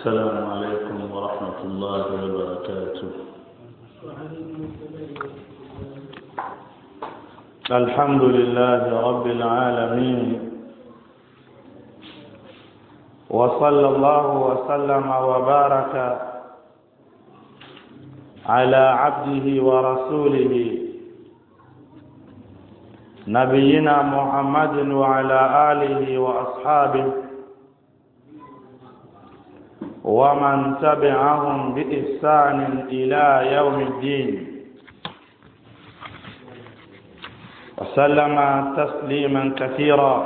السلام عليكم ورحمة الله وبركاته. الحمد لله رب العالمين، وصلى الله وسلم وبارك على عبده ورسوله نبينا محمد وعلى آله وأصحابه ومن تبعهم بإحسان إلى يوم الدين، وسلم تسليما كثيرا.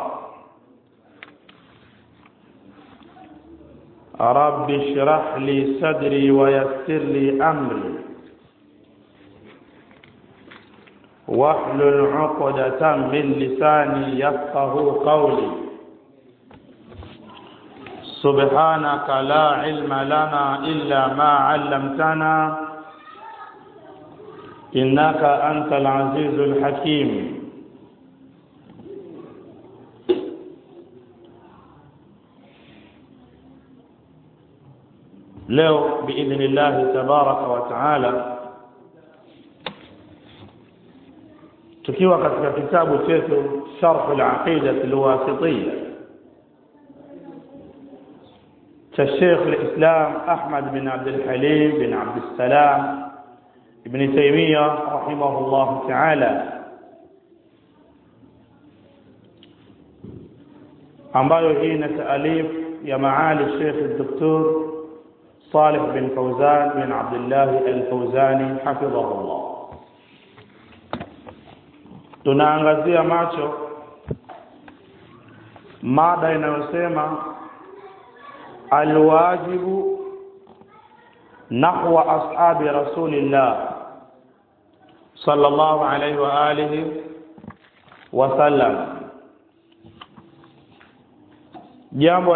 رب اشرح لي صدري ويسر لي أمري واحلل عقدة من لساني يفقه قولي. سبحانك لا علم لنا إلا ما علمتنا إنك أنت العزيز الحكيم. leo باذن الله تبارك وتعالى tukiwa katika kitabu chetu Sharh al-Aqidah al-Wasitiyya cha Sheikh al-Islam Ahmad bin Abdul Halim bin Abdul Salam ibn Taymiyyah rahimahullah ta'ala, ambayo hii ni taalif ya maali Sheikh al-Dr. Salih bin Fawzan bin Abdullah al-Fawzani hafidhahullah. Tunaangazia macho mada inayosema alwajibu nahwa ashabi rasulillah sallallahu alayhi wa alihi wa sallam, jambo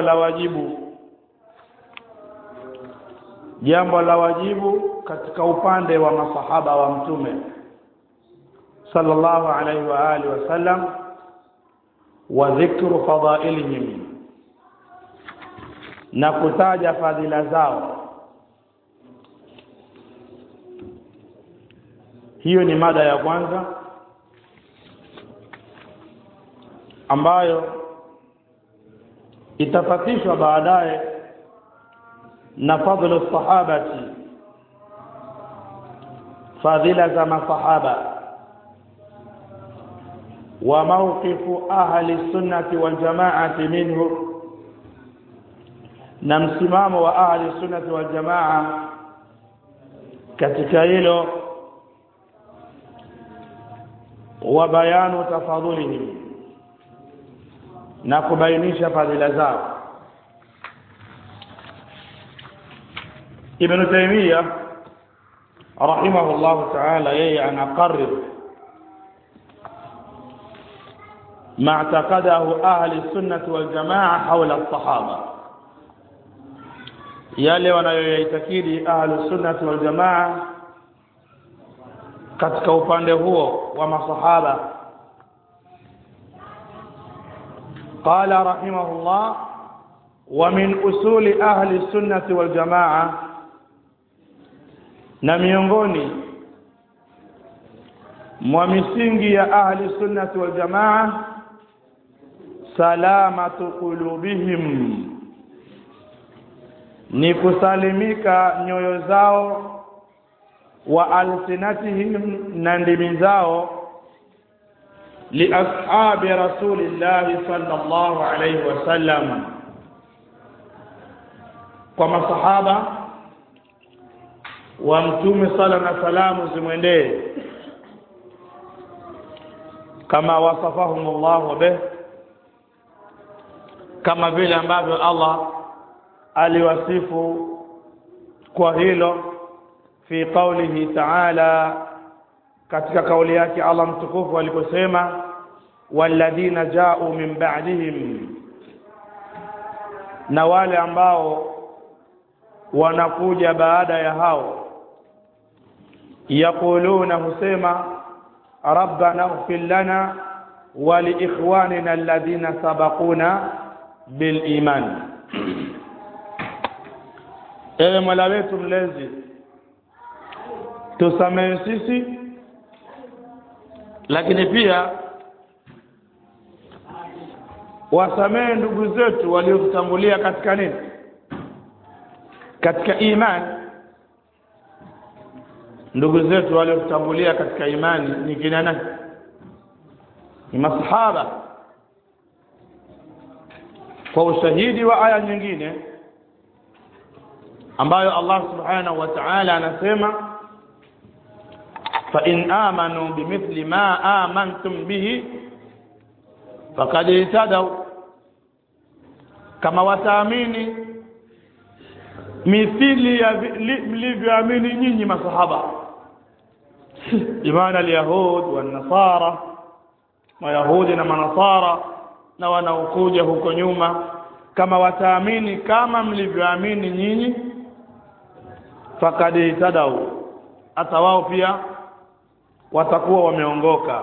la wajibu katika upande wa masahaba wa mtume sallallahu alayhi wa alihi wa sallam, wa dhikru fadailihim, na kutaja fadhila zao. Hiyo ni mada ya kwanza ambayo itafatishwa baadaye na fadhlu sahabati, fadhila za masahaba, wa mawqifu ahli sunnati wal jamaati minhu, na msimamo wa ahli sunnati wal jamaa katika hilo, wa bayanu tafadhulihim, na kubainisha fadhila zao. Ibn Taymiyyah rahimahullah ta'ala yeye anaqarrir ما اعتقده أهل السنة والجماعة حول الصحابة، yale wanayoitakidi ahli sunnah wal jamaa katika upande huo wa masahaba. Qala rahimahullah, wa min usuli ahli sunnah wal jamaa, na miongoni mwa misingi ya ahli sunnah wal jamaa, salamatu qulubihim, ni kusalimika nyoyo zao, wa alsinatihim, na ndimi zao, li ashabi rasulillah sallallahu alayhi wasallam, kwa masahaba wa mtume sallallahu alayhi wasallam zimwendee, kama wasafahum Allah bih, kama vile ambavyo Allah aliwasifu kwa hilo fi qawlihi ta'ala, katika kauli yake Allah mtukufu aliposema walladhina ja'u min ba'dihim, na wale ambao wanakuja baada ya hao, yaquluna, husema rabbana ighfir lana wa li ikhwanina alladhina sabaquna bil iman, ewe Mola wetu mlezi tusamehe sisi, lakini pia wasamehe ndugu zetu waliotutangulia katika nini? Katika imani. Ndugu zetu waliotutangulia katika imani ni kina nani? Ni masahaba. Kwa ushahidi wa aya nyingine ambayo Allah subhanahu wa ta'ala anasema, fa in amanu bimithli ma amantum bihi faqad ihtadaw, kama wataamini mithili ya mlivyoamini nyinyi masahaba. Imani al-yahud wa nasara, mayahudi na manasara na wanaokuja huko nyuma, kama wataamini kama mlivyoamini nyinyi faqad ihtadaw, hata wao pia watakuwa wameongoka.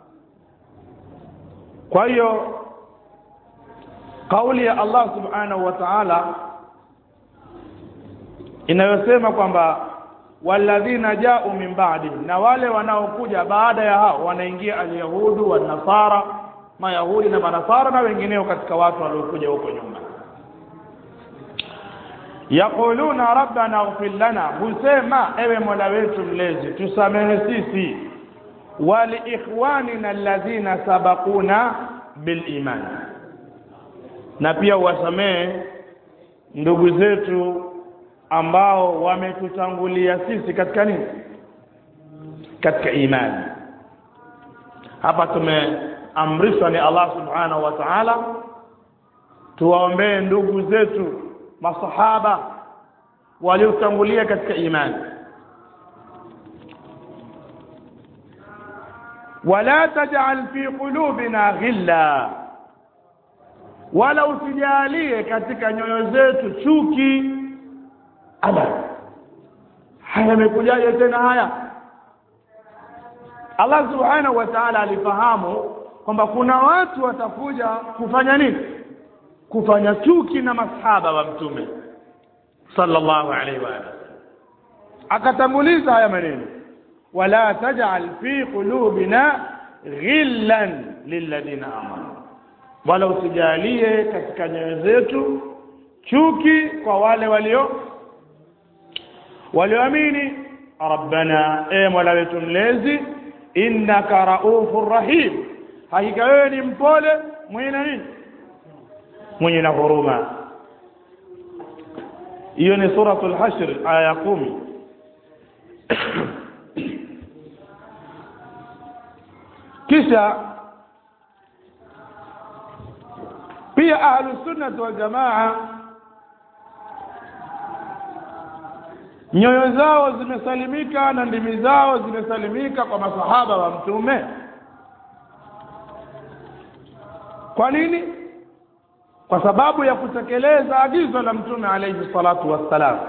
Kwa hiyo kauli ya Allah subhanahu wa ta'ala inayosema kwamba walladhina ja'u min ba'di, na wale wanaokuja baada ya hao wanaingia al-yahudu wa nasara, mayahudi na manasara na wengineo katika watu waliokuja huko nyuma. Yaquluna rabbana ighfir lana, husema ewe Mola wetu mlezi tusamehe sisi, wali ikhwanina alladhina sabaquna bil iman, na pia wasamehe ndugu zetu ambao wametutangulia sisi katika nini? Katika imani. Hapa tumeamrishwa ni Allah subhanahu wa ta'ala tuwaombee ndugu zetu masahaba waliotangulia katika imani. Wala taj'al fi qulubina ghilla, wala usijalie katika nyoyo zetu chuki. Haya yamekujaje tena haya? Allah subhanahu wa ta'ala alifahamu kwamba kuna watu watakuja kufanya nini? Kufanya chuki na masahaba wa Mtume sallallahu alaihi wa sallam. Akatanguliza haya maneno, wala taj'al fi qulubina ghillan lilladhina amanu, wala usijalie katika nyoyo zetu chuki kwa wale walioamini. Rabbana, Mola wetu mlezi, innaka raufur rahim, hakika wewe ni mpole mwenye nini? Mwenye na huruma. Hiyo ni suratul Hashr aya 10. Kisha pia ahlus sunnah wal jamaa nyoyo zao zimesalimika na ndimi zao zimesalimika kwa masahaba wa Mtume. Kwa nini? Kwa sababu ya kutekeleza agizo la Mtume alayhi salatu wassalam.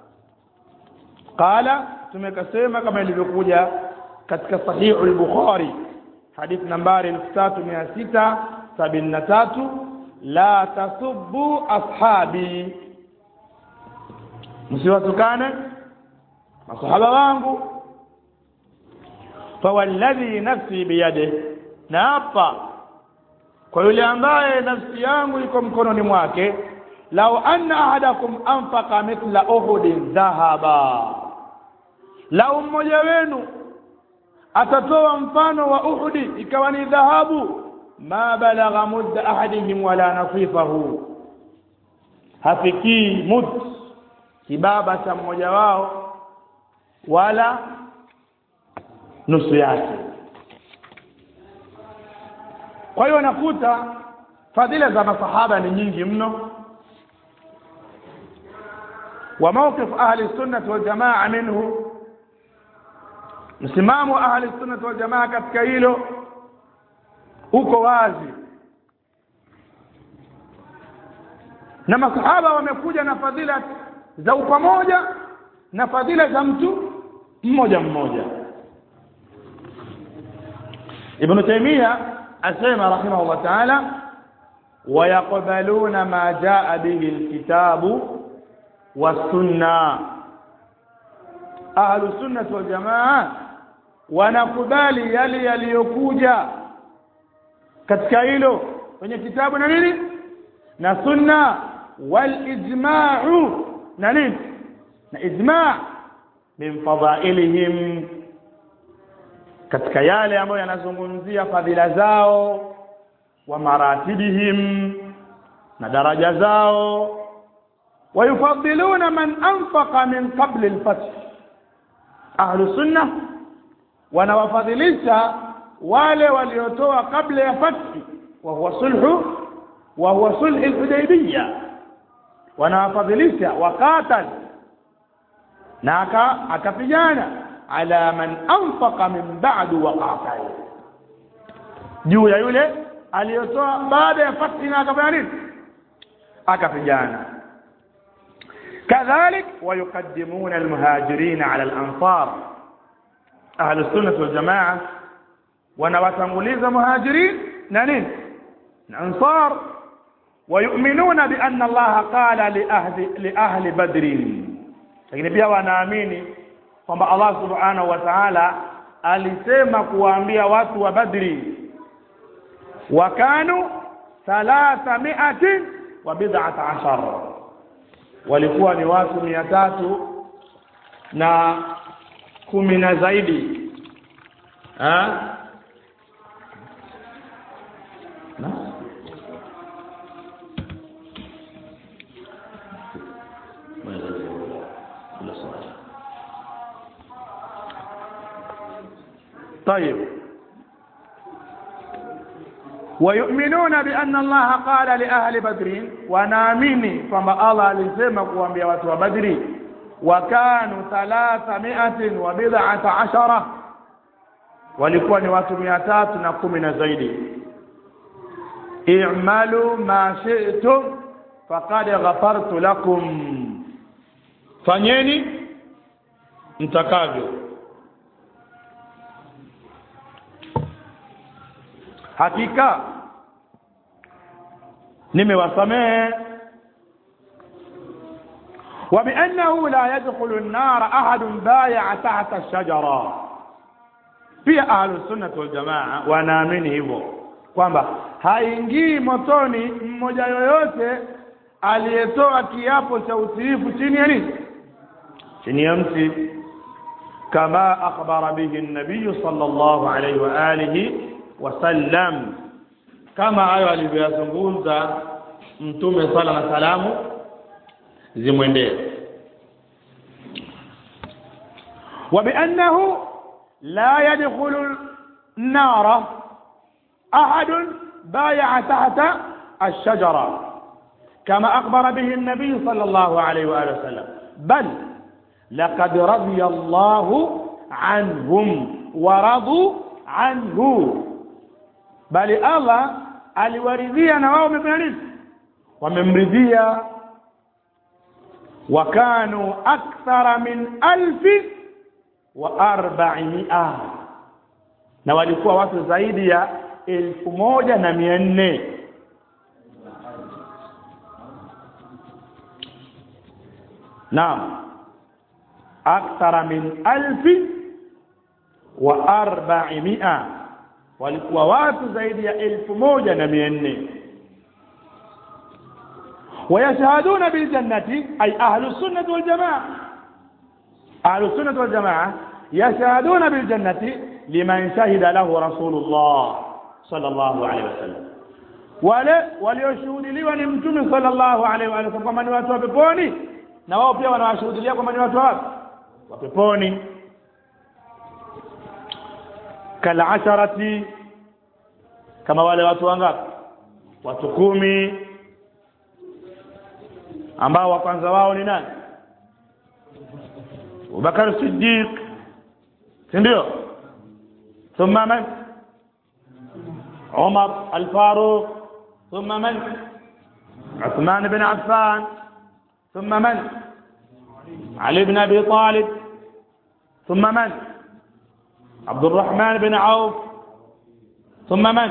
Qala, tumekasema kama ilivyokuja katika sahih al-Bukhari hadith nambari 3673, la tasubbu ashabi, msiwatukane masahaba wangu. Fa walladhi nafsi biyadihi, na hapa kwa yule ambaye nafsi yangu iko mkononi mwake, law anna ahadakum anfaqa mithla uhudin dhahaba, law mmoja wenu atatoa mfano wa Uhudi ikawa ni dhahabu, ma balagha mudda ahadihim wala nasifahu, hafikii mud kibaba cha mmoja wao wala nusu yake. Kwa hiyo nakuta fadhila za masahaba ni nyingi mno, wa mawqif ahli sunnah wal jamaa minhu, msimamo ahli sunnah wal jamaa katika hilo uko wazi. Na masahaba wamekuja na fadhila za upamoja na fadhila za mtu mmoja mmoja. Ibn Taymiyyah asema rahimahullah ta'ala, wa yaqbaluna ma jaa bihi alkitabu والسنة. أهل السنة والجماعة wanakubali yale yaliyokuja katika hilo kwenye kitabu na nini na sunna, wal ijma'u na nini na ijma' min fadailihim, katika yale ambayo yanazungumzia fadhila zao, wa maratibihim na daraja zao, wayufaddiluna man anfaqa min qabl al-fath. Ahlu sunna wanawafadhilisha wale waliotoa kabla ya fathi, wa huwa sulh al-Hudaybiyah. Wanawafadhilisha waqatal na akapigana ala man anfaqa min ba'du waqatal, juu ya yule aliyotoa baada ya fathi na akafanya nini akapigana. كذلك ويقدمون المهاجرين على الأنصار. أهل السنة والجماعة ونواتنغليز مهاجرين نانين الأنصار، ويؤمنون بأن الله قال لأهل بدر. lakini pia wanaamini kwamba Allah subhanahu wa ta'ala alisema kuwaambia watu wa Badri, wakanu 319, walikuwa ni watu 310 na zaidi. طيب. ويؤمنون بأن الله قال لأهل بدر، ونامني فما الله alisema kuambia watu wa Badri, wakanu 319, walikuwa ni watu 310 na zaidi. i'malu ma shi'tum faqad ghafartu lakum, fanyeni mtakavyo, hakika nimewasamehe. wa bi annahu la yadkhulu an-nar ahadun bay'a tahta ash-shajara. Pia ahlus sunnah wal jamaa wanaamini hivyo kwamba haingii motoni mmoja yoyote aliyetoa kiapo cha utiifu chini ya nini, chini ya mti, kama akhbara bihi an-nabiy sallallahu alayhi wa alihi wasallam, kama hayo alivyozungumza mtume sala na salamu zimwendee. wa bi annahu la yadkhulu an-nar ahad bay'a tahta ash-shajara kama akhbara bihi an-nabiy sallallahu alayhi wa sallam, bal laqad radiya Allahu anhum wa radu anhu, bali Allah aliwaridhia na wao wamefanya nini, wamemridhia. wakanu akthara min 1400, na walikuwa watu zaidi ya 1400. naam, akthara min 1400, walikuwa watu zaidi ya 1400. ويشهدون بالجنة أي أهل السنة والجماعة. أهل السنة والجماعة يشهدون بالجنة لمن شهد له رسول الله صلى الله عليه وسلم. وليشهد لي ونمتم صلى الله عليه وسلم كما ni watu wa peponi, na wao pia wanawashuhudia kama ni watu wa peponi. كالعشرة, kama wale watu wangapi, watu 10 ambao wa kwanza wao ni nani, Abubakar Siddiq, ndio, thumma man, Umar al-Faruq, thumma man, Uthman ibn Affan, thumma man, Ali ibn Abi Talib, thumma man, عبد الرحمن بن عوف، ثم من،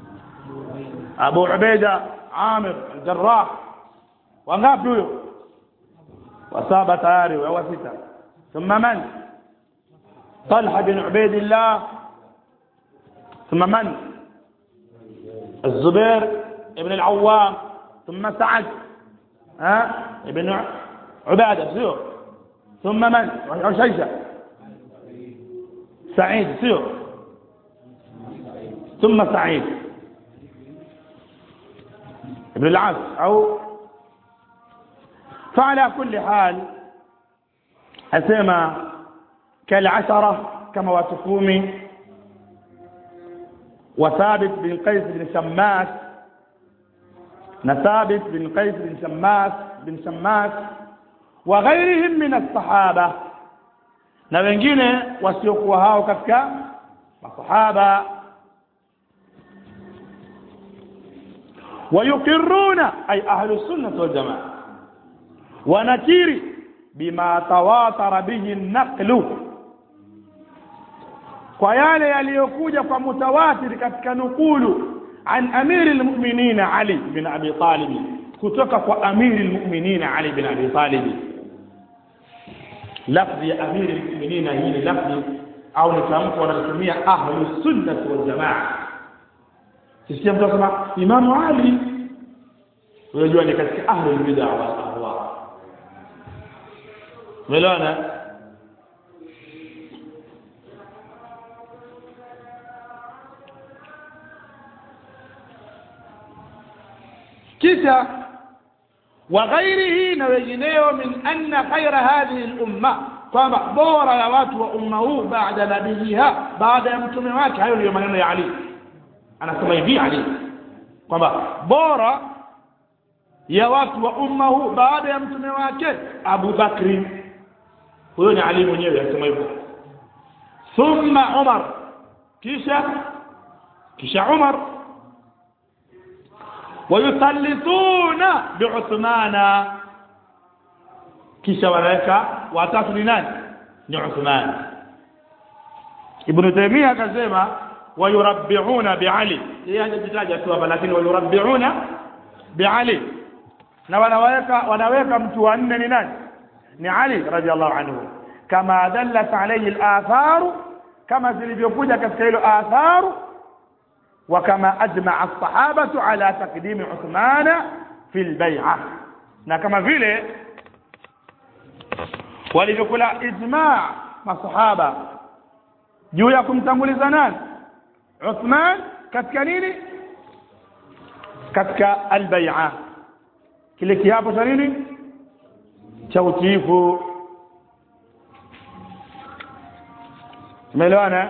أبو عبيدة عامر الجراح. wangapi huyo? وسابة تاري وستة. ثم من؟ طلحة بن عبيد الله. ثم من؟ الزبير ابن العوام. ثم سعد ابن عبادة سير. ثم من؟ عشيشة. سعيد سير. ثم سعيد ابن العاص أو. فعلى كل حال أسمى كالعشرة كما وتقومي وثابت بن قيس بن شماس. ثابت بن قيس بن شماس وغيرهم من الصحابة na wengine wasiokuwa hao katika masahaba. wayukiruna ay ahlu sunnah wal jamaa wanakiri bima tawatara bihi an-naqlu, kwa yale yaliyokuja kwa mutawatir katika nukulu an amiri al-mu'minin Ali bin Abi Talib, kutoka kwa amiri al-mu'minin Ali bin Abi Talib. lafzi ya amiri al-mu'minin hii lafzi au ni tamko wanatumia ahlu sunnah wal jamaa. sisi mtu kama Imam Ali unajua ni katika ahlu bid'ah wal ahwa. melana kisha وغيره na wengineo min anna khayra hadhihi al-umma, kwamba bora ya watu wa umma huu baada nabiyiha, baada ya mtume wake. Hayo ndio maneno ya Ali. Anasema hivi Ali kwamba bora ya watu wa umma huu baada ya mtume wake Abu Bakri. Huyo ni Ali mwenyewe anasema hivyo. Thumma Umar, kisha Umar. ويثلثون بعثمان, kisha wanaweka watatu ni nani? Ni Uthman. Ibn Taymiyyah akasema wayurabbi'una bi'ali, yeye hajitaja tu hapa, lakini wayurabbi'una bi'ali, na wanaweka mtu wa nne ni nani? Ni Ali radhiallahu anhu, kama dallat alayhi al-athar, kama zilivyokuja katika hilo atharu. وكما أجمع الصحابة على تقديم عثمان في البيعة, na kama vile walivyokula ijma' masahaba juu ya kumtanguliza nani? Uthman katika nini? Katika al-bai'a, kile kiapo cha nini? Cha utiifu. Umeelewana?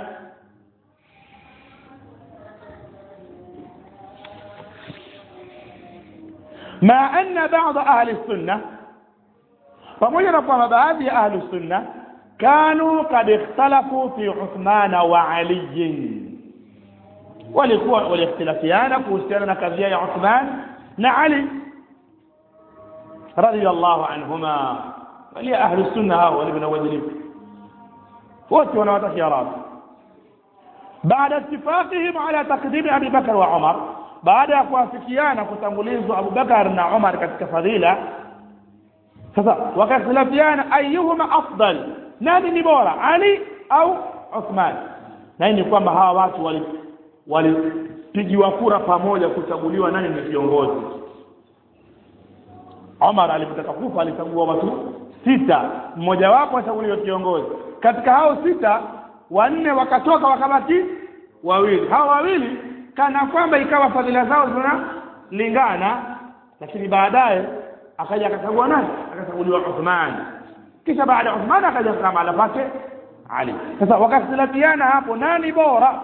ما أن بعض أهل السنة, pamoja na kwamba baadhi ya ahli sunna kanu kad ikhtalafu fi Uthman wa Ali, walikuwa walikhtilafiana kuhusiana na kadhia ya Uthman na Ali radiyallahu anhuma. wali ahli sunna hao walibnawajilin wote wanawatakia radhi baada ittifaqihim ala taqdim Abi Bakr wa Umar, baada ya kuafikiana kutangulizwa Abu Bakar na Umar katika fadhila. Sasa wakakhtilafiana ayuhuma afdal, nani ni bora, Ali au Uthman? Na ni kwamba hawa watu walipigiwa kura pamoja kuchaguliwa nani ni kiongozi. Umar alipotaka kufa alichagua watu 6, mmoja wapo achaguliwa kiongozi. Katika hao 6, 4 wakatoka wakabaki 2. Hao 2 kana kwamba ikawa fadhila zao zinalingana, lakini baadaye akaja akachagua nani? Akachaguliwa Uthman. Kisha baada ya Uthman akaja kama alapake Ali. Sasa wakakhtilafiana hapo nani bora.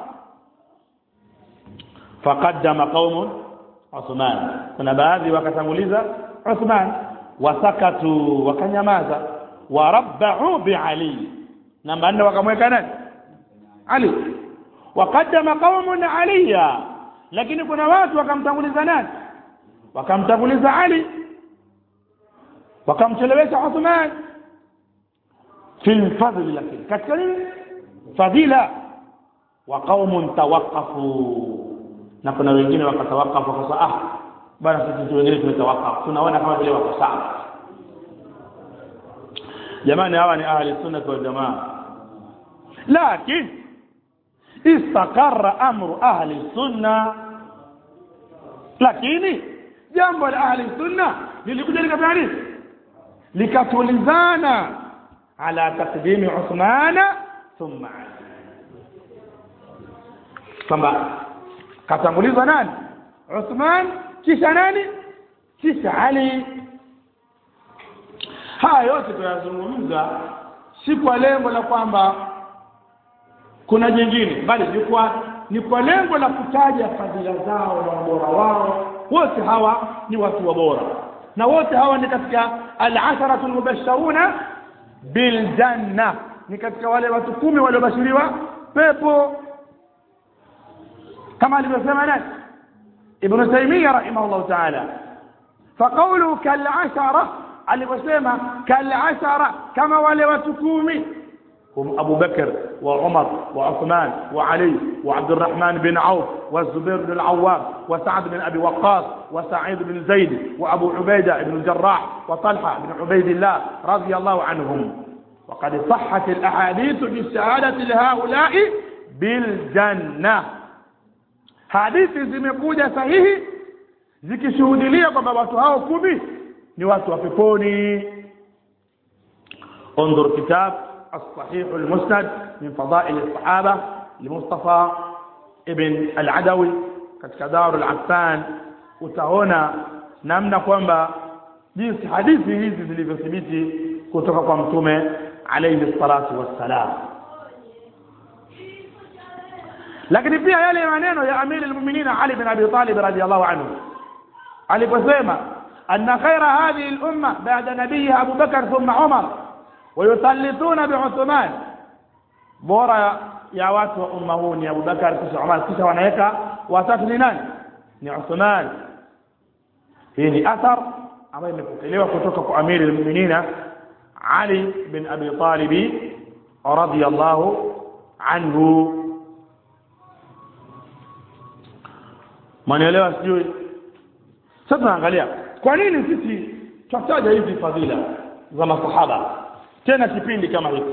Faqaddama qaumun Uthman, kuna baadhi wakatanguliza Uthman, wasakatu wakanyamaza, warabba'u bi Ali, na baada wakamweka nani? Ali. Waqaddama qaumun Aliya, lakini kuna watu wakamtanguliza nani? Wakamtanguliza Ali, wakamchelewesha Uthman fil fadl, lakini katika nini? Fadila. Wa qaumun tawaqqafu, na kuna wengine wakatawakafu kwa sababu bana sisi wengine tumetawakafu, tunaona kama vile wako sawa. jamani hawa ni ahli sunna wal jamaa. Lakini istaqarra amru ahli sunna, lakini jambo la ahli sunna lilikuja likafanya likatulizana ala taqdimi Uthman thumma Ali, kwamba katangulizwa nani? Uthman, kisha nani? Kisha Ali. Haya yote tunazungumza si kwa lengo la kwamba kuna jingine, bali ni kwa lengo la kutaja fadhila zao na ubora wao. Wote hawa ni watu wa bora, na wote hawa ni katika al-asharatu al-mubashshiruna bil janna, ni katika wale watu 10 waliobashiriwa pepo, kama alivyosema nani? Ibn Taymiyyah rahimahullah ta'ala. Faqawlu kal-ashara, alivyosema kal-ashara, kama wale watu 10 هم أبو بكر وعمر وعثمان وعلي وعبد الرحمن بن عوف والزبير بن العوام وسعد بن أبي وقاص وسعيد بن زيد وأبو عبيدة بن الجراح وطلحة بن عبيد الله رضي الله عنهم. وقد صحت الأحاديث بالشهادة لهؤلاء بالجنة. حديث zimekuja sahihi zikishuhudia kwamba watu hao 10 ni watu wa peponi. انظر كتاب الصحيح المسند من فضائل الصحابة لمصطفى ابن العدوي katika Darul Afan, utaona namna kwamba jinsi hadithi hizi zilivyothibiti kutoka kwa mtume alayhi salatu wassalam. Lakini pia yale maneno ya Amir al-Mu'minin Ali bin Abi Talib radiyallahu anhu aliposema anna khayra hadhihi al-umma ba'da nabiyha Abu Bakr thumma Umar ويثلثون بعثمان, bora ya watu wa umma huu ni Abu Bakar kisha Umar kisha wanaweka watatu ni nani? Ni Uthman. Hii ni athar ambayo imepokelewa kutoka kwa Amir al-Mu'minin Ali bin Abi Talib radiyallahu anhu. Manielewa sijui? Sasa angalia kwa nini sisi tutaja hizi fadhila za masahaba tena kipindi kama hiki.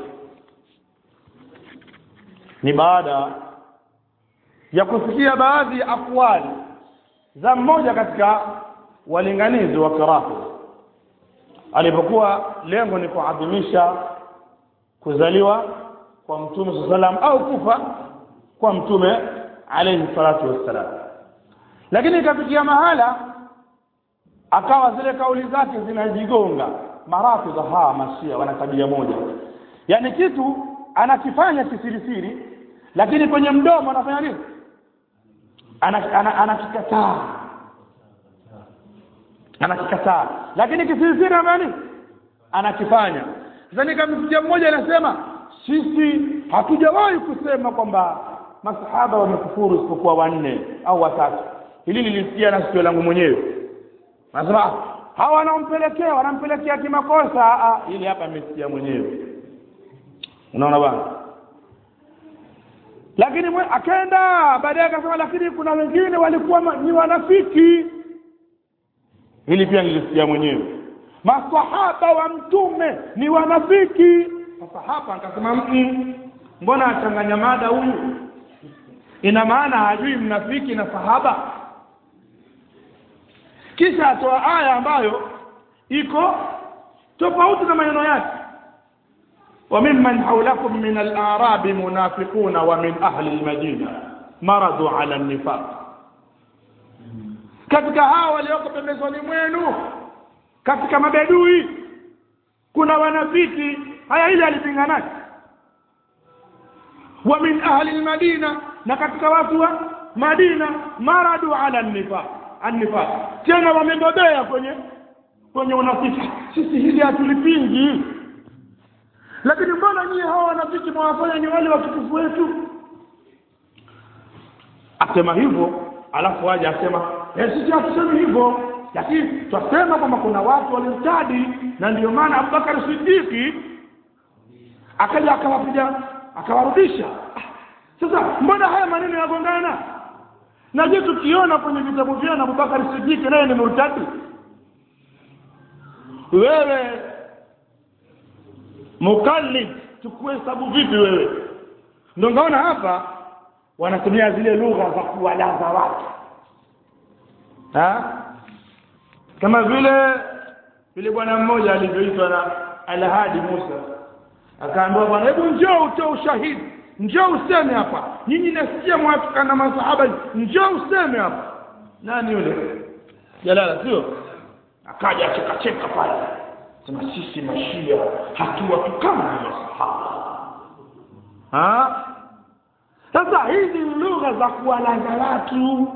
Ni baada ya kusikia baadhi ya akwali za mmoja katika walinganizi wa Karafi alipokuwa lengo ni kuadhimisha kuzaliwa kwa Mtume sallam au kufa kwa Mtume alayhi salatu wassalam. Lakini ikafikia mahala akawa zile kauli zake zinajigonga. Marafidha hawa mashia wana tabia moja, yani kitu anakifanya kisirisiri, lakini kwenye mdomo anafanya nini? Anakikataa, lakini kisirisiri anafanya nini? Anakifanya. Sasa nikamsikia mmoja anasema sisi hatujawahi kusema kwamba masahaba wamekufuru isipokuwa 4 au 3. Hili nilisikia na sikio langu mwenyewe. Nasema hawa wanampelekea kimakosa. Ili hapa nimesikia mwenyewe. Unaona bwana? Lakini akaenda baadaye akasema lakini kuna wengine walikuwa ni wanafiki. Hili pia nilisikia mwenyewe. Masahaba wa mtume ni wanafiki. Sasa hapa akasema mbona achanganya mada huyu? Ina maana hajui mnafiki na sahaba. Kisha atoa aya ambayo iko tofauti na maneno yake. Wa mimman hawlakum min al-a'rab munafiquna wa min ahli al-madina maradu 'ala an-nifaq. Katika hao walioko pembezoni mwenu katika mabedui kuna wanafiki. Haya ile alipingana. Wa min ahli al-madina, na katika watu wa Madina maradu 'ala an-nifaq. Tena wamebobea kwenye unafiki. Sisi hili hatulipingi. Lakini mbona nyinyi hawa wanafiki mwafanya ni wale watukufu wetu? Asema hivyo, alafu aje asema sisi hatusemi hivyo, lakini tunasema kwamba kuna watu waliotadi, na ndio maana Abubakar Siddiq akaja akawarudisha. Sasa mbona haya maneno yanagongana? Na je, tukiona kwenye vitabu vyao Abubakar Siddiq naye ni murtadi? Wewe mukallid tukuhesabu vipi wewe? Ndio ngaona hapa wanatumia zile lugha za kuwalaza watu, kama vile bwana mmoja alivyoitwa na Al-Hadi Musa, akaambiwa bwana, hebu njoo utoe ushahidi, njoo useme hapa, nyinyi nasikia mwatukana masahaba, njoo useme hapa. Nani yule? Jalala, sio? Akaja akacheka pale, sema sisi mashia hatuwatukana masahaba. Sasa hizi lugha za kuwalaza watu,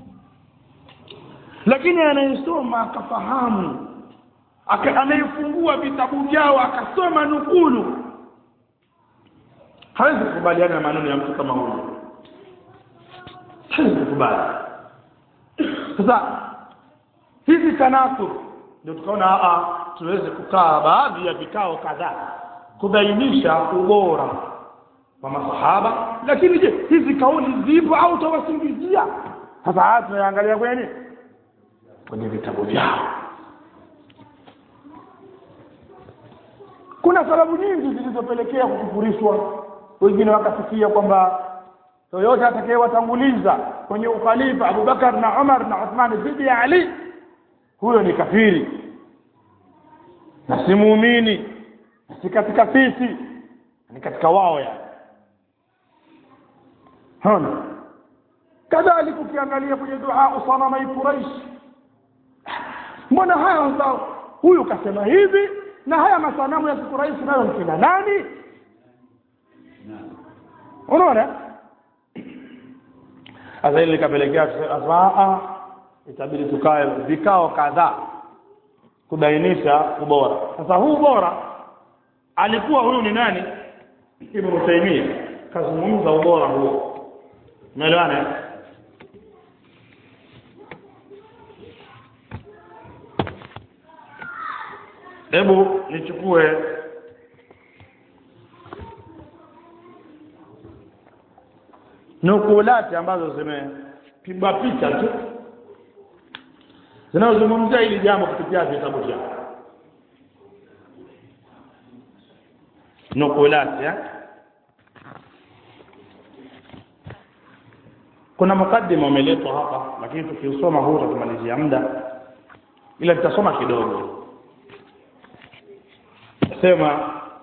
lakini anayesoma akafahamu, anayefungua vitabu vyao akasoma nukulu, hawezi kukubaliana na maneno ya mtu kama huyo. Hawezi kukubali. Sasa hizi tanakub ndio tukaona tuweze kukaa baadhi ya vikao kadhaa kubainisha ubora wa masahaba. Lakini je, hizi kauli zipo au tawasingizia? Sasa tunaangalia kwenye vitabu vyao. Kuna sababu nyingi zilizopelekea kukufurishwa. Wengine wakafikia kwamba yoyote atakayewatanguliza kwenye ukhalifa Abu Bakar na Umar na Uthman dhidi ya Ali, huyo ni kafiri na si muumini, si katika sisi, ni katika wao yani. Kadhalika ukiangalia kwenye dua Usama mai Quraish, mbona haya huyu kasema hivi na haya masanamu ya Quraish nayo mkina nani? Unaona? Sasa ile kapelekea itabidi tukae vikao kadhaa kubainisha ubora. Sasa huu bora alikuwa huyu ni nani? Ibn Taymiyyah kazungumza ubora huo. Umeelewana? Hebu nichukue nukulati ambazo zimepigwa picha tu zinazozungumzia hili jambo kupitia vitabu vyao. Nukulati kuna mukaddima umeletwa hapa, lakini tukisoma huu tutamalizia muda, ila tutasoma kidogo. سمع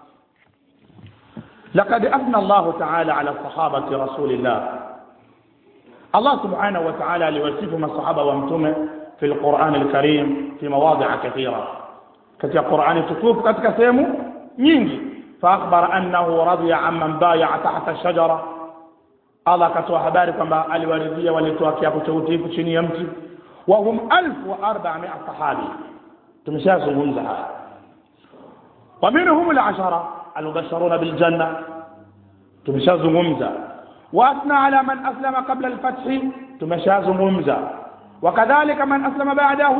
لقد أثنى الله تعالى على صحابة رسول الله. الله سبحانه وتعالى لوصفهم الصحابة وامتمه في القرآن الكريم في مواضع كثيرة. كتب القرآن تكوف قد كسيمه ينجي، فأخبر أنه رضي عمن بايع تحت الشجرة. الله كتب حبارك ما الوالدية والتوكي أبو توتيف شني يمتي، وهم 1400 صحابي تمشاسوا منزها، ومنهم 10 المبشرون بالجنة تمشازوا ممزة، وأثنى على من أسلم قبل الفتح تمشازوا ممزة، وكذلك من أسلم بعده.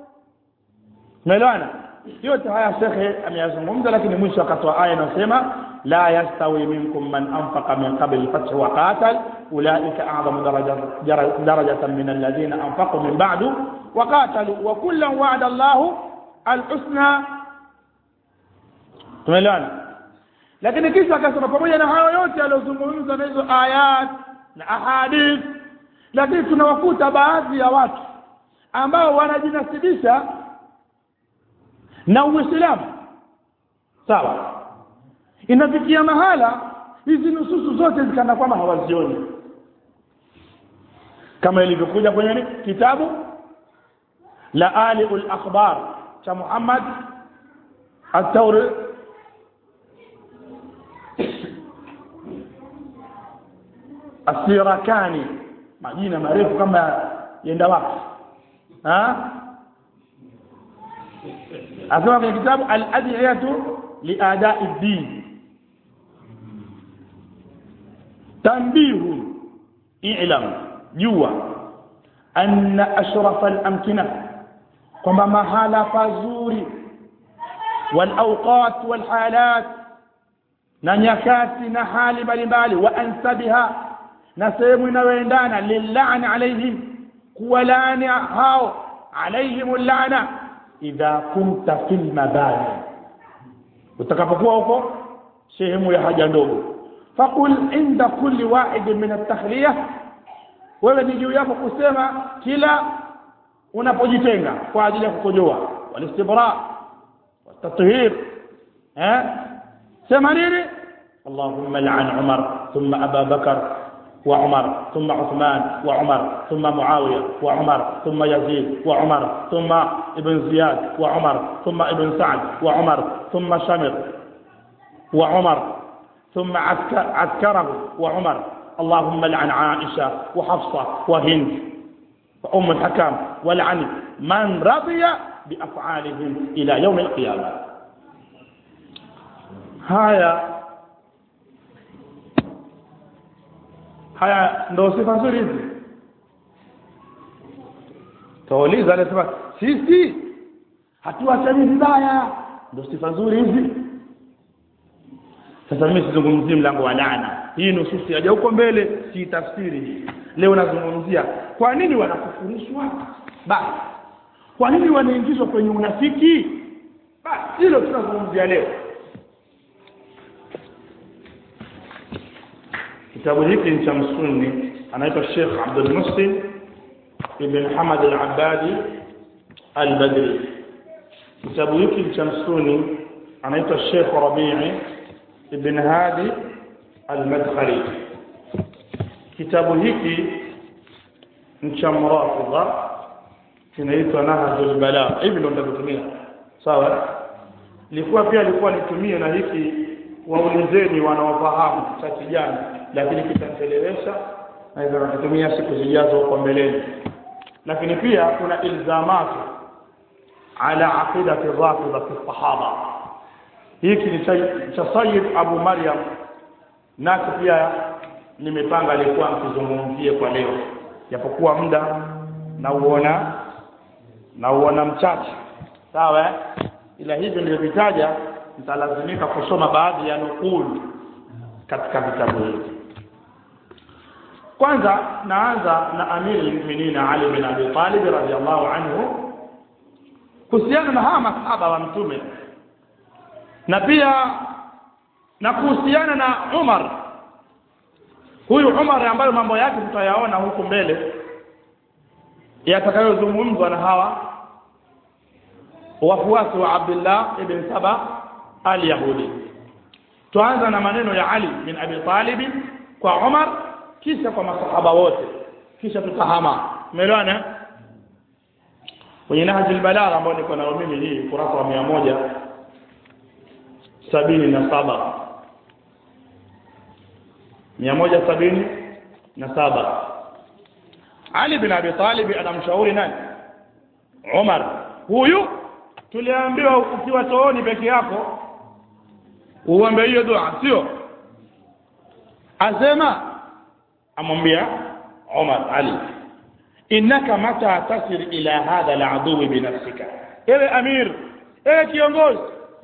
ملانا yote haya shekhe ameyazungumza, lakini mwisho akatoa aya inasema la yastawi minkum man anfaqa min qabl al-fath wa qatal ulaika a'zamu darajatan min alladhina anfaqu min ba'du wa qatalu wa kullan wa'ada Allahu al-husna. Tumeelewana? Lakini kisha akasema pamoja na hayo yote aliyozungumza na hizo ayat na ahadith, lakini tunawakuta baadhi ya watu ambao wanajinasibisha na Uislamu. Sawa, inafikia mahala hizi nususu zote zikana kwamba hawazioni, kama ilivyokuja kwenye kitabu la Aliul Akhbar cha Muhammad at-Tawri Asirakani, majina marefu kama yenda wapi. Asema kwenye kitabu al-adiyatu li'ada'i ad-din, tanbihu i'lam, jua anna ashrafa al-amkina, kwamba mahala pazuri, wal awqat wal halat, na nyakati na hali mbalimbali, wa ansabiha, na sehemu inayoendana lil'ana alayhim, kuwalani hao, alayhim al-la'na idha kunta fil mabani, utakapokuwa huko sehemu ya haja ndogo. Faqul inda kulli wa'id min at-tahliyah, wewe ni juu yako kusema kila unapojitenga kwa ajili ya kukojoa, walistibra watathhir. sema nini? Allahumma la'an Umar thumma Abu Bakar wa Umar thumma Uthman wa Umar thumma Muawiya wa Umar thumma Yazid wa Umar thumma Ibn Ziyad wa Umar thumma Ibn Sa'd wa Umar thumma Shamir wa Umar ثم عسكره وعمر. اللهم لعن عائشة وحفصة وهند وأم الحكام ولعن من رضي بأفعالهم إلى يوم القيامة. haya ndo sifa nzuri hizi. Tauliza anasema sisi hatuwachani vibaya, ndo sifa nzuri hizi. Sasa mimi sizungumzie mlango wa laana. Hii nususi haja huko mbele, si tafsiri hii. Leo nazungumzia kwa nini wanakufurishwa? Basi kwa nini wanaingizwa kwenye unafiki? Basi hilo tunazungumzia leo. Kitabu hiki ni cha Msunni, anaitwa Sheikh Abdul Muslim ibn Hamad al-Abbadi al-Badri. Kitabu hiki ni cha Msunni, anaitwa Sheikh Rabi'i ibn Hadi al-Madkhali. Kitabu hiki ni cha Murafidha, kinaitwa Nahjul Balagha. Hivi ndio nitakutumia, sawa? Alikuwa nitumie na hiki, waulizeni wanaofahamu cha kijana, lakini kitachelewesha na hivyo nitatumia siku zijazo huko mbeleni. Lakini pia kuna ilzamatu ala aqidati rafidha fi sahaba. Hiki ni cha Sayyid Abu Maryam, na pia nimepanga alikuwa mkizungumzie kwa leo, japokuwa muda nauona mchache, sawa? Ila hivi nilivyotaja nitalazimika kusoma baadhi ya nukuu katika vitabu hivi. Kwanza naanza na Amir al-Mu'minin Ali bin Abi Talib radhiyallahu anhu, kuhusiana na hawa masahaba wa Mtume, na pia na kuhusiana na Umar. Huyu Umar ambaye mambo yake tutayaona huko mbele yatakayozungumzwa na hawa wafuasi wa Abdullah ibn Saba al-Yahudi. Tuanza na maneno ya Ali bin Abi Talib kwa Umar, kisha kwa masahaba wote, kisha tutahama. Umeelewana? Kwenye Nahjul Balagha ambao niko nao mimi, hii kurasa wa 177. Ali bin Abi Talib anamshauri nani? Umar. Huyu tuliambiwa ukiwa tooni peke yako uombe hiyo dua, sio? Asema, amwambia Umar Ali, innaka mata tasir ila hadha al-adu bi nafsika. Ewe amir, ewe kiongozi,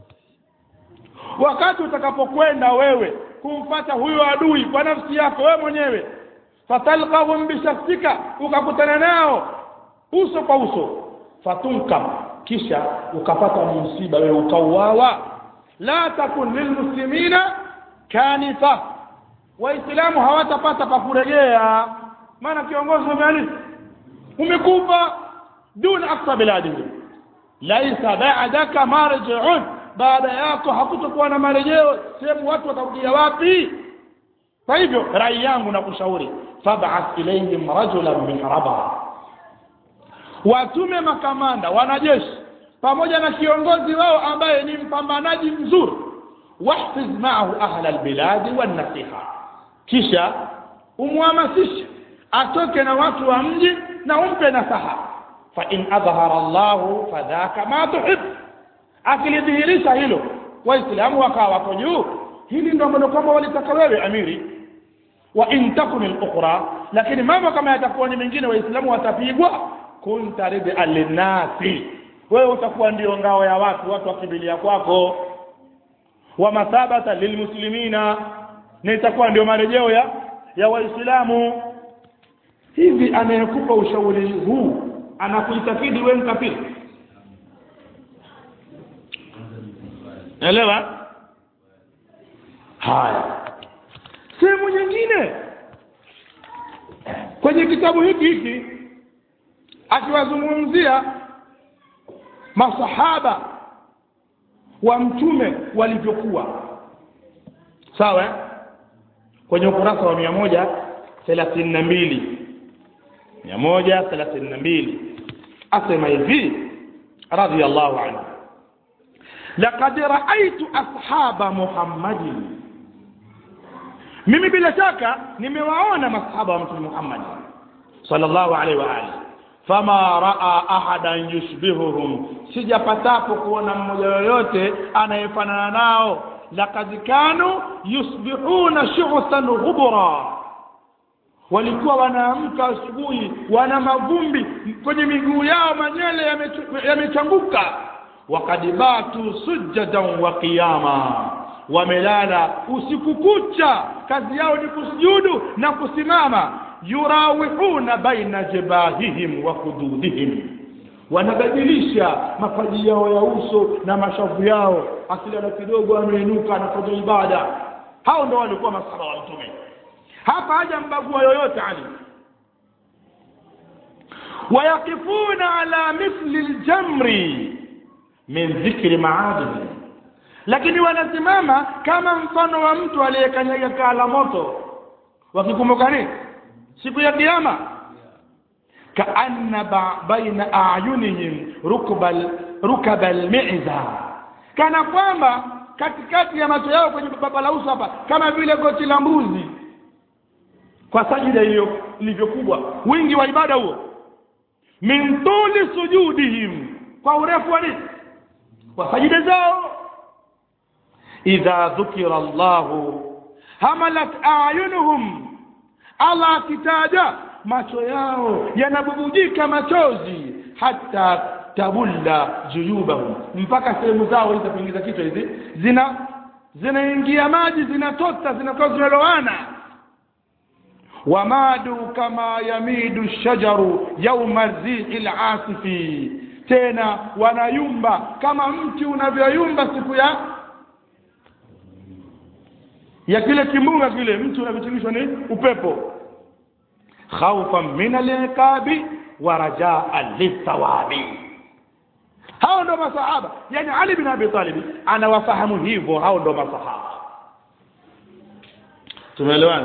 wakati utakapokwenda wewe kumfuata huyo adui kwa nafsi yako wewe mwenyewe, fatalqahum bi shakhsika, ukakutana nao uso kwa uso, fatunkam, kisha ukapata msiba wewe ukauawa, la takun lilmuslimina kanifa, waislamu hawatapata pa kurejea. Maana kiongozi umekufa dun aqsa biladihi, laisa ba'daka marji'un, baada yako hakutakuwa na marejeo. Sehemu watu watarudia wapi? Kwa hivyo rai yangu na kushauri, fab'ath ilayhim rajulan mihraba, watume makamanda wanajeshi pamoja na kiongozi wao ambaye ni mpambanaji mzuri, wahfiz ma'ahu ahla albilad wan nasiha, kisha umhamasishe atoke na watu wa mji na umpe nasaha. Fa in adhhara Allahu fadhaka ma tuhib, akilidhihirisha hilo waislamu wakawa wako juu, hili ndio ambalo kama walitaka wewe amiri. Wa in takun al-ukhra, lakini mambo kama yatakuwa ni mengine waislamu watapigwa, kunta rid'a linnasi, wewe utakuwa ndio ngao ya watu wakimbilia kwako, wa mathabata lilmuslimina, na itakuwa ndio marejeo ya waislamu. Hivi anayekupa ushauri huu anakuitakidi wewe mkafiri? Elewa? haya sehemu nyingine kwenye kitabu hiki akiwazungumzia masahaba wa mtume walivyokuwa sawa kwenye ukurasa wa 132 asema hivi radiyallahu anhu laqad ra'aytu ashaba Muhammadin mimi bila shaka nimewaona masahaba wa mtume Muhammad sallallahu alaihi wa alihi fama raa ahadan yushbihuhum sijapatapo kuona mmoja yoyote anayefanana nao laqad kanu yusbihuna shughsan ghubra walikuwa wanaamka asubuhi wana mavumbi kwenye miguu yao manywele yamechanguka wakadibatu sujadan wa qiyama wamelala usiku kucha kazi yao ni kusujudu na kusimama yurawihuna baina jabahihim wa khududihim wanabadilisha mapaji yao ya uso na mashavu yao akilala kidogo ameinuka anafanya ibada hao ndio walikuwa masahaba wa mtume hapa haja mbagua yoyote ali wayaqifuna ala mithli aljamri min dhikri maadili lakini wanasimama kama mfano wa mtu aliyekanyaga kala moto wakikumbuka nini siku ya kiyama kaanna baina a'yunihim rukabal mi'za kana kwamba katikati ya macho yao kwenye baba la uso hapa kama vile goti la mbuzi kwa sajida hiyo ilivyokubwa wingi wa ibada huo min tuli sujudihim kwa urefu wa nini kwa sajida zao idha dhukira Allah hamalat a'yunuhum ala kitaja macho yao yanabubujika machozi hata tabulla juyubahum mpaka sehemu zao hizo kuingiza kichwa hizi zinaingia maji zinatota zinakuwa zimelowana wamadu kama yamidu shajaru yawma rizil asifi tena wanayumba kama mti unavyoyumba siku ya kile kimbunga kile mti unavitingishwa ni upepo khawfan min al-iqabi wa rajaa lis-sawabi hao ndo masahaba yani Ali bin Abi Talib anawafahamu hivyo hao ndo masahaba tumeelewana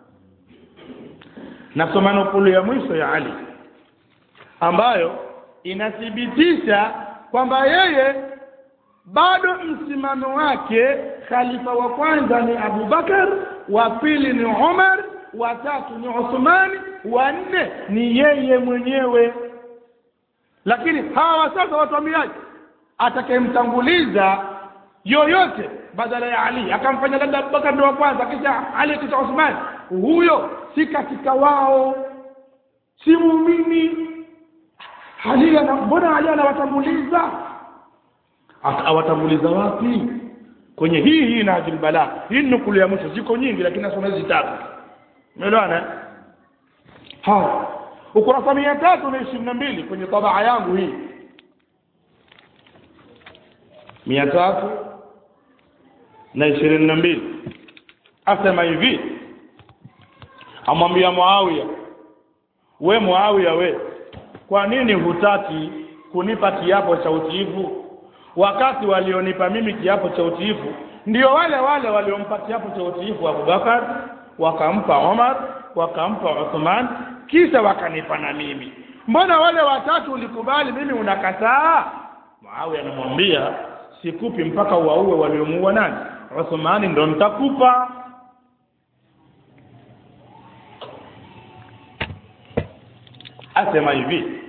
na somano kule ya mwisho ya Ali ambayo inathibitisha kwamba yeye bado msimamo wake khalifa wa kwanza ni Abu Bakar wa pili ni Umar wa tatu ni Uthman wa nne ni yeye mwenyewe lakini hawa sasa watuambiaje atakayemtanguliza yoyote badala ya Ali akamfanya labda Abu Bakar ndio wa kwanza kisha Ali kisha Uthman huyo si katika wao si muumini mbona Ali anawatanguliza awatanguliza wapi kwenye hii na Al-Balagh hii nukulu ya mwisho ziko nyingi lakini nasoma hizi tatu umeelewana ukurasa 322 kwenye tabaa yangu hii 322 asema hivi amwambia Muawiya we Muawiya we kwa nini hutaki kunipa kiapo cha utiifu wakati walionipa mimi kiapo cha utiifu ndio wale waliompa kiapo cha utiifu Abu Bakar wakampa Umar wakampa Uthman kisha wakanipa na mimi mbona wale watatu ulikubali mimi unakataa Muawiya anamwambia sikupi mpaka uwaue waliomuua nani Uthman ndio nitakupa asema hivi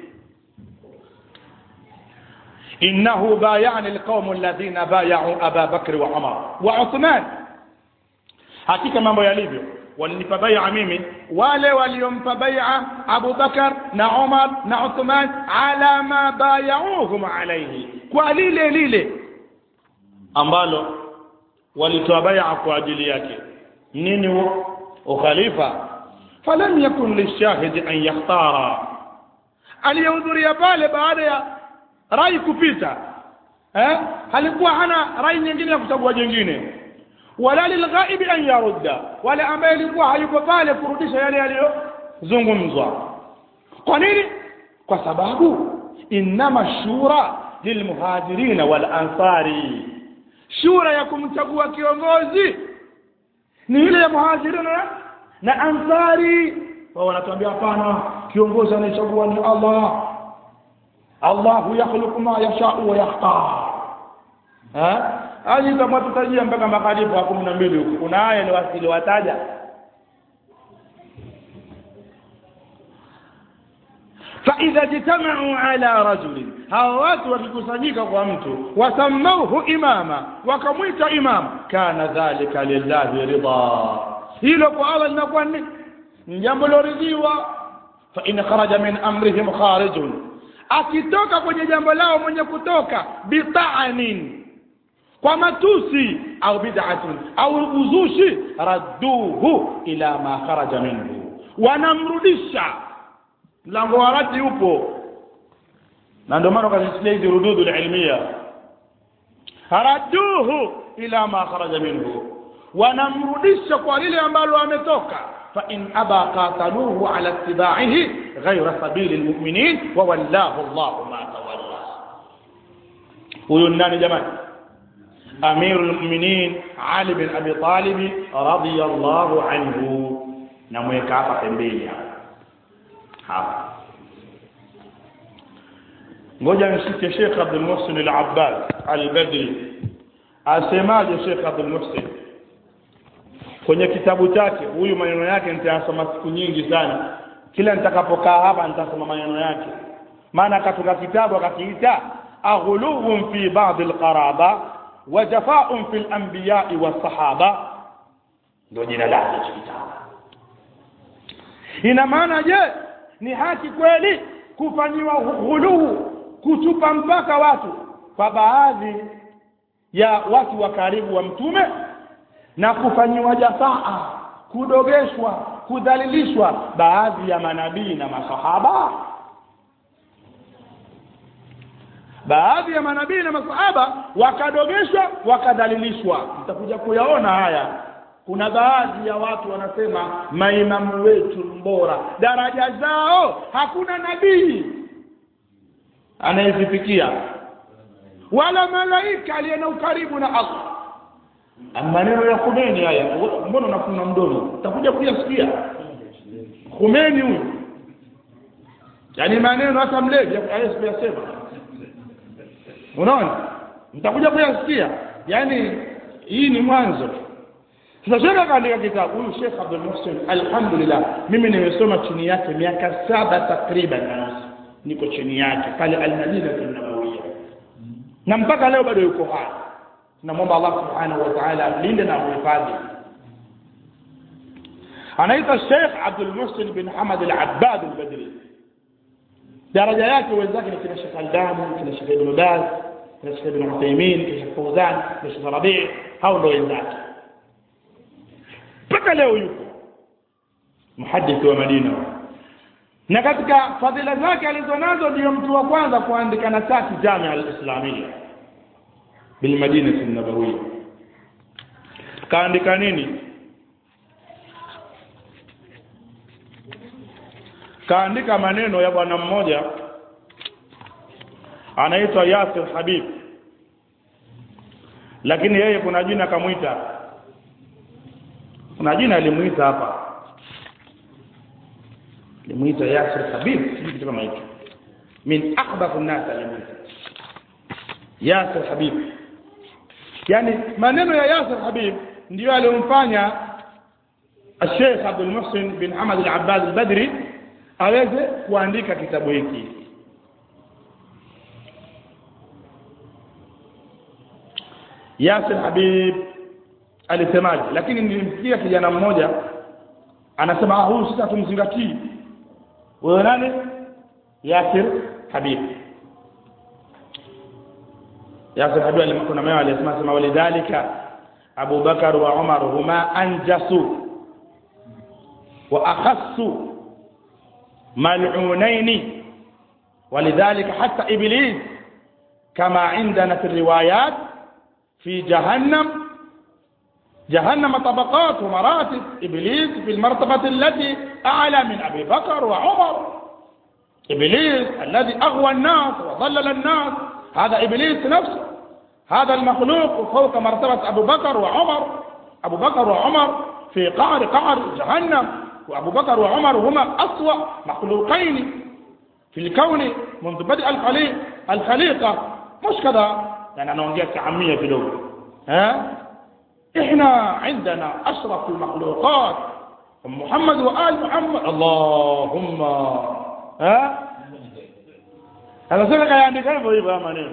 innahu bay'ani alqawm alladhina bay'u Aba Bakr wa Umar wa Uthman hakika mambo yalivyo walinipa bai'a mimi wale waliompa bai'a Abu Bakar na Umar na Uthman ala ma bay'uhum alayhi kwa lile ambalo walitoa bai'a kwa ajili yake nini huo ukhalifa falam yakun lishahid an yakhtara aliyehudhuria pale baada ya rai kupita halikuwa hana rai nyingine ya kuchagua jingine wala lilghaib an yarudda, wala ambaye alikuwa hayuko pale kurudisha yale yaliyozungumzwa. Kwa nini? Kwa sababu inma shura lilmuhajirin wal ansari, shura ya kumchagua kiongozi ni ile ya muhajirin na ansari. Wao wanatuambia hapana, kiongozi anayechagua ni Allah, Allahu yakhluqu ma yasha'u wa yakhtar. Hadi kama tutajia mpaka makhalifa 12 huko, kuna aya ni wasili wataja. فإذا اجتمعوا على رجل، hao watu wakikusanyika kwa mtu, wasamauhu imama, wakamuita imam, kana dhalika lillahi ridha, hilo kwa Allah linakuwa ni jambo loridhiwa. Fa in kharaja min amrihim kharijun, akitoka kwenye jambo lao mwenye kutoka, bita'anin, kwa matusi, au bid'atin, au uzushi, radduhu ila ma kharaja minhu, wanamrudisha. Mlango wa radi upo, na ndio maana katika hizi rududul ilmiya, radduhu ila ma kharaja minhu, wanamrudisha kwa lile ambalo ametoka. fa in aba qataluhu ala ittiba'ihi ghayra sabili almu'minin wa wallahu Allahu ma tawalla. Huyo nani jamani? Amirul mu'minin Ali bin Abi Talib radiyallahu anhu, na mweka hapa pembeni hapa. Ngoja nishike Sheikh Abdul Muhsin al-Abbad al-Badri. Asemaje Sheikh Abdul Muhsin kwenye kitabu chake? Huyu maneno yake nitasoma siku nyingi sana, kila nitakapokaa hapa nitasoma maneno yake. Maana katika kitabu akakiita aghluwun fi ba'd al-qaraba wa jafa'un fil anbiya'i was-sahaba, ndio jina lake kitabu. Ina maana je, ni haki kweli kufanyiwa ghuluu, kutupa mpaka watu kwa baadhi ya watu wa karibu wa mtume, na kufanyiwa jafaa, kudogeshwa, kudhalilishwa baadhi ya manabii na masahaba? Baadhi ya manabii na masahaba wakadogeshwa, wakadhalilishwa. Mtakuja kuyaona haya. Kuna baadhi ya watu wanasema maimamu wetu mbora, daraja zao hakuna nabii anayezifikia wala malaika aliye na ukaribu na Allah. Maneno ya Khomeini haya, mbona unafuna mdomo? Utakuja kuyasikia Khomeini huyu, yani maneno hata mlevi ayasema, unaona, mtakuja kuyasikia. Yani hii ni mwanzo. Sasa Sheikh kaandika kitabu huyu Sheikh Abdul Muhsin, alhamdulillah mimi nimesoma chini yake miaka 7 takriban, niko chini yake pale Al-Madinah an-Nabawiyya, na mpaka leo bado yuko hai. Tunamwomba Allah subhanahu wa ta'ala amlinde na amhifadhi. Anaitwa Sheikh Abdul Muhsin bin Hamad al-Abbad al-Badri. Daraja yake wenzake ni kina Sheikh Al-Dani, kina Sheikh Ibn Baz, kina Sheikh Ibn Uthaymeen, kina Sheikh Fawzan, kina Sheikh Rabi', hao ndio wenzake. Mpaka leo yuko muhaddithi wa Madina, na katika fadhila zake alizonazo ndio mtu wa kwanza kuandika nasati Jamia al-Islamiyya bil Madinah an-Nabawiyya. Kaandika nini? Kaandika maneno ya bwana mmoja anaitwa Yasir Habib, lakini yeye kuna jina kamuita, kuna jina alimuita hapa, alimuita Yasir Habib, kitu kama hicho, min akhbath an-nas alimuita Yasir Habib. Yani maneno ya Yasir Habib ndio aliyomfanya Sheikh Abdul Muhsin bin Hamad al-Abbad al-Badri aweze kuandika kitabu hiki. Yasir Habib alisemaje? Lakini nilimsikia kijana mmoja anasema huyu sasa tumzingatii. Wewe nani? Yasir Habib. Yasir Habib alimkuwa na mama aliyesema walidhalika Abu Bakar wa Umar huma anjasu wa akhassu ملعونين ولذلك حتى إبليس كما عندنا في الروايات في جهنم جهنم طبقات ومراتب. إبليس في المرتبة التي أعلى من أبي بكر وعمر. إبليس الذي أغوى الناس وضلل الناس، هذا إبليس نفسه، هذا المخلوق فوق مرتبة أبو بكر وعمر. أبو بكر وعمر في قعر جهنم، وأبو بكر وعمر هما أسوأ مخلوقين في الكون منذ بدء الخليقة. مش كذا يعني أنا أنجيك عامية في دول، إحنا عندنا أشرف المخلوقات محمد وآل محمد. اللهم هذا سنك يعني كيف يبقى maneno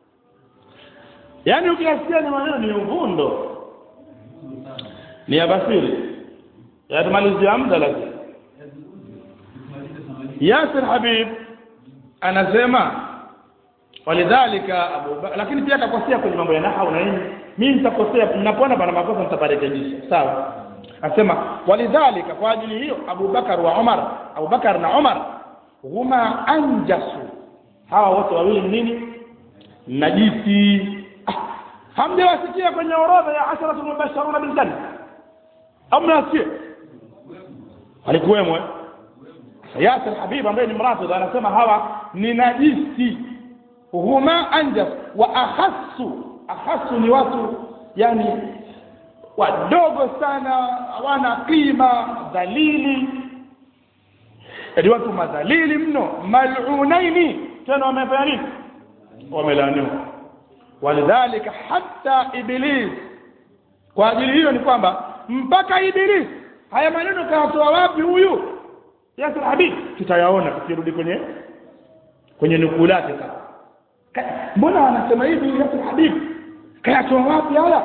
yani ukisikia ni maneno ni uvundo ni ya basiri ya tumalizia muda. Lakini Yasir Habib anasema walidhalika lakini pia akakosea kwenye mambo ya nahau na nini. Mimi nitakosea, ninapoona bana makosa nitaparekebisha, sawa. Anasema walidhalika, kwa ajili hiyo Abu Bakar na Umar huma anjasu, hawa wote wawili nini? Najisi. Hamjawasikia kwenye orodha ya 10 mubashiruna bil janna? Amnasikia alikuwemo Yasir Habib ambaye ni mrafidh, anasema hawa ni najisi. Huma anjas wa akhassu ni watu yani wadogo sana, hawana qima, dhalili, yani watu madhalili mno, mal'unaini, tena wamefanya nini? Wamelaniwa. Walidhalika hatta Iblis, kwa ajili hiyo ni kwamba mpaka Iblis, haya maneno katoa wapi huyu Yasir Habib? Tutayaona tukirudi kwenye nukuu lake. Sasa mbona anasema hivi Yasir Habib? Kayatoa wapi haya?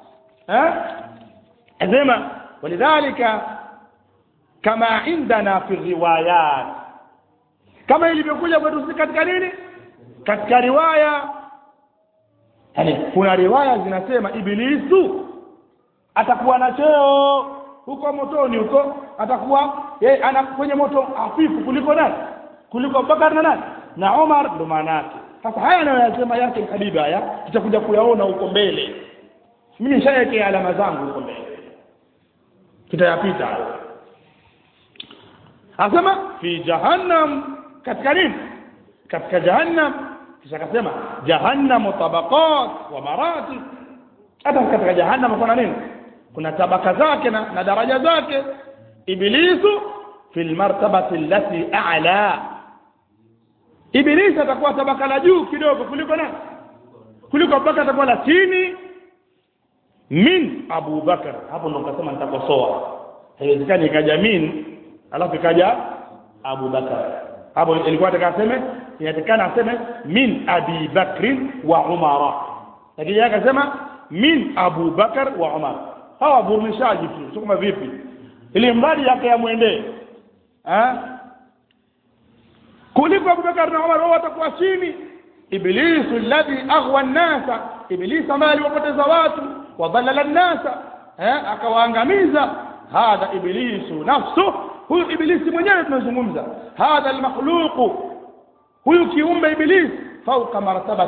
Asema walidhalika kama indana fi riwayat, kama ilivyokuja kwetu katika nini, katika riwaya. Yani kuna riwaya zinasema Iblisu atakuwa na cheo huko motoni, huko atakuwa yeye ana kwenye moto hafifu kuliko nani? Kuliko Bakar na nani? Na Umar. Ndio maana yake. Sasa haya anayosema yake Habibi, haya tutakuja kuyaona huko mbele. Mimi nishaweka alama zangu huko mbele, tutayapita hayo. Asema fi jahannam, katika nini? Katika jahannam. Kisha akasema jahannam tabaqat wa maratib. Hata katika jahannam kuna nini? Kuna tabaka zake na daraja zake. Iblisu fil martabati allati a'la, Iblis atakuwa tabaka la juu kidogo kuliko nani? Kuliko Bakar, atakuwa la chini min Abu Bakar. Hapo ndo nikasema nitakosoa, haiwezekani ikaja min alafu ikaja Abu Bakar. Hapo ilikuwa atakaseme, inatakana aseme min Abi Bakr wa Umar, lakini yeye akasema min Abu Bakar wa Umar. Hawa burnishaji tu kama vipi, ili mradi yake yamuendee kuliko Abu Bakar na Umar. Wao watakuwa chini. Iblisu alladhi aghwa an-nasa, Iblis ambaye aliwapoteza watu, wadhallala an-nasa, akawaangamiza. Hadha Iblisu nafsu, huyu Iblisi mwenyewe tunazungumza. Hadha al-makhluq, huyu kiumbe Iblis fauka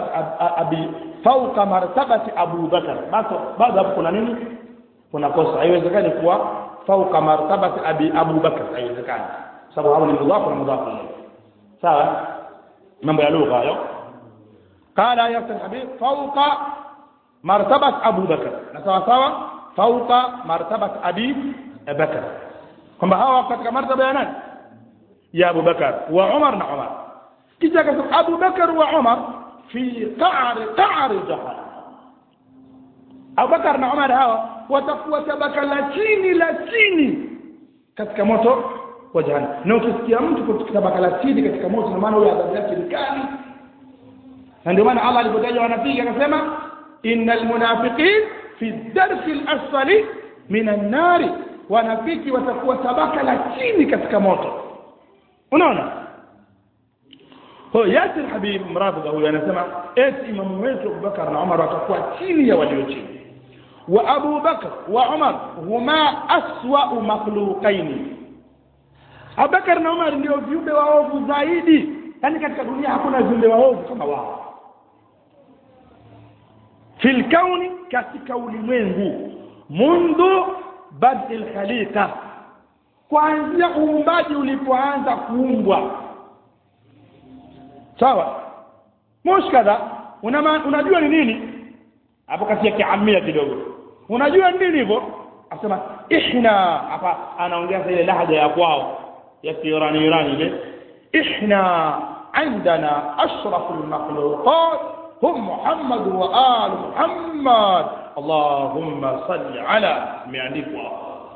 martabati Abu Bakar. Basi baada hapo kuna nini? Kuna kosa. Haiwezekani kuwa fauka martabati Abu Bakar, haiwezekani, sababu hapo ni mudhafu na mudhafu. Sawa, mambo ya lugha hayo. Qala Yasir Habib fauka martabat Abu Bakar, na sawa fauka martabat Abi Bakar, kwamba hawa katika martaba ya nani? Ya Abu Bakar wa Umar na Umar. Kisha akasema Abu Bakar wa Umar fi qa'r jahannam. Abu Bakar na Umar hawa watakuwa tabaka la chini katika moto wa jahannam. Na ukisikia mtu katika tabaka la chini katika moto, na maana huyo adhabu yake ni kali. Na ndio maana Allah alipotaja wanafiki akasema innal munafiqin fi darki al-asfali min an-nar, wanafiki watakuwa tabaka la chini katika moto. Unaona? Kwa Yasir Habib mrafidha huyu anasema eti imamu wetu Abu Bakar na Umar watakuwa chini ya walio chini, wa Abu Bakar wa Umar huma aswa makhluqaini. Abu Bakar na Umar ndio viumbe waovu zaidi, yani katika dunia hakuna viumbe waovu kama wao. Fil kauni, katika ulimwengu, mundu bad'il khaliqa, kuanzia uumbaji ulipoanza kuumbwa. Sawa? Mushkada, unajua ni nini? Hapo kati ya kiamia kidogo. Unajua nini hivyo? Asema ihna, hapa anaongea ile lahaja ya kwao ya Irani ile. Ihna عندنا أشرف المخلوقات هم محمد وآل محمد اللهم صل على معنيكوا.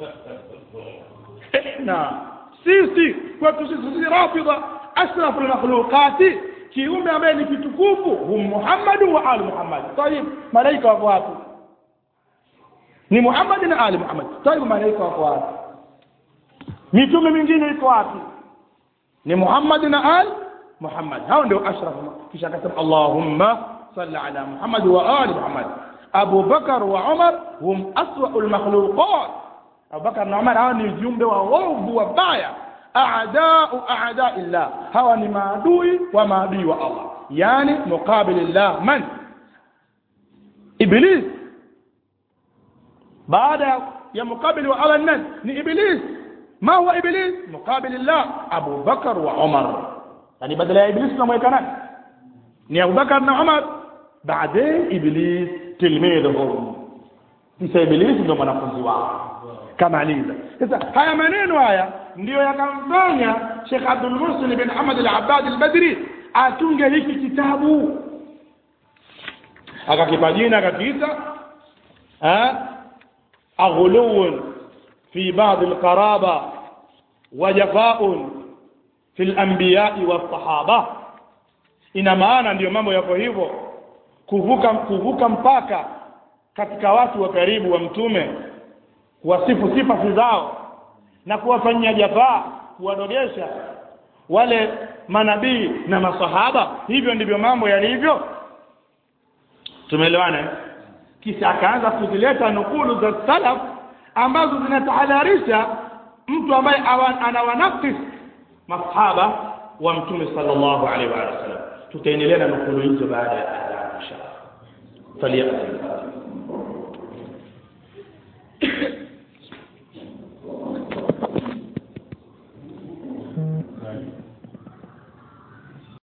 إحنا سيسي وتسيسي رافضة أشرف المخلوقات كيوم أمين في تكوفه هم محمد وآل محمد. طيب ملايكة وفواتي ni Muhammad na Ali Muhammad. طيب malaika wako wapi? Mitume mingine iko wapi? Ni Muhammad na Ali Muhammad. Hao ndio ashraf. Kisha akasema Allahumma salli ala Muhammad wa ali Muhammad. Abu Bakar wa Umar hum aswa'ul makhluqat. Abu Bakar na Umar hao ni viumbe waovu wabaya, a'da'illah. Hawa ni maadui wa maadui wa Allah, yani muqabilillah. Man? Iblis. baada ya mukabili wa Allah nani? Ni Iblis. Ma huwa Iblis? Muqabilillah Abu Bakar wa Umar. Yani badala ya Iblis tunamweka nani? Ni Abu Bakar na Umar. Baadaye Iblis tilmidhuhum. Kisha Iblis ndio mwanafunzi wao. Kamaliza. Sasa haya maneno haya ndio yakamfanya Sheikh Abdul Muhsin bin Ahmad al-Abbad al-Badri atunge hiki kitabu. Akakipa jina akakiita أغلو في بعض القرابة وجفاء في الأنبياء والصحابة. ina maana ndio mambo yako hivyo, kuvuka mpaka katika watu wa karibu wa mtume, kuwasifu sifa zao na kuwafanyia jafaa, kuwadogesha wale manabii na masahaba. Hivyo ndivyo mambo yalivyo. Tumeelewana? Kisha akaanza kuzileta nukulu za salaf ambazo zinatahadharisha mtu ambaye anawanafis masahaba wa mtume sallallahu alaihi wa sallam. Tutaendelea na nukulu hizo baada ya adhan inshallah.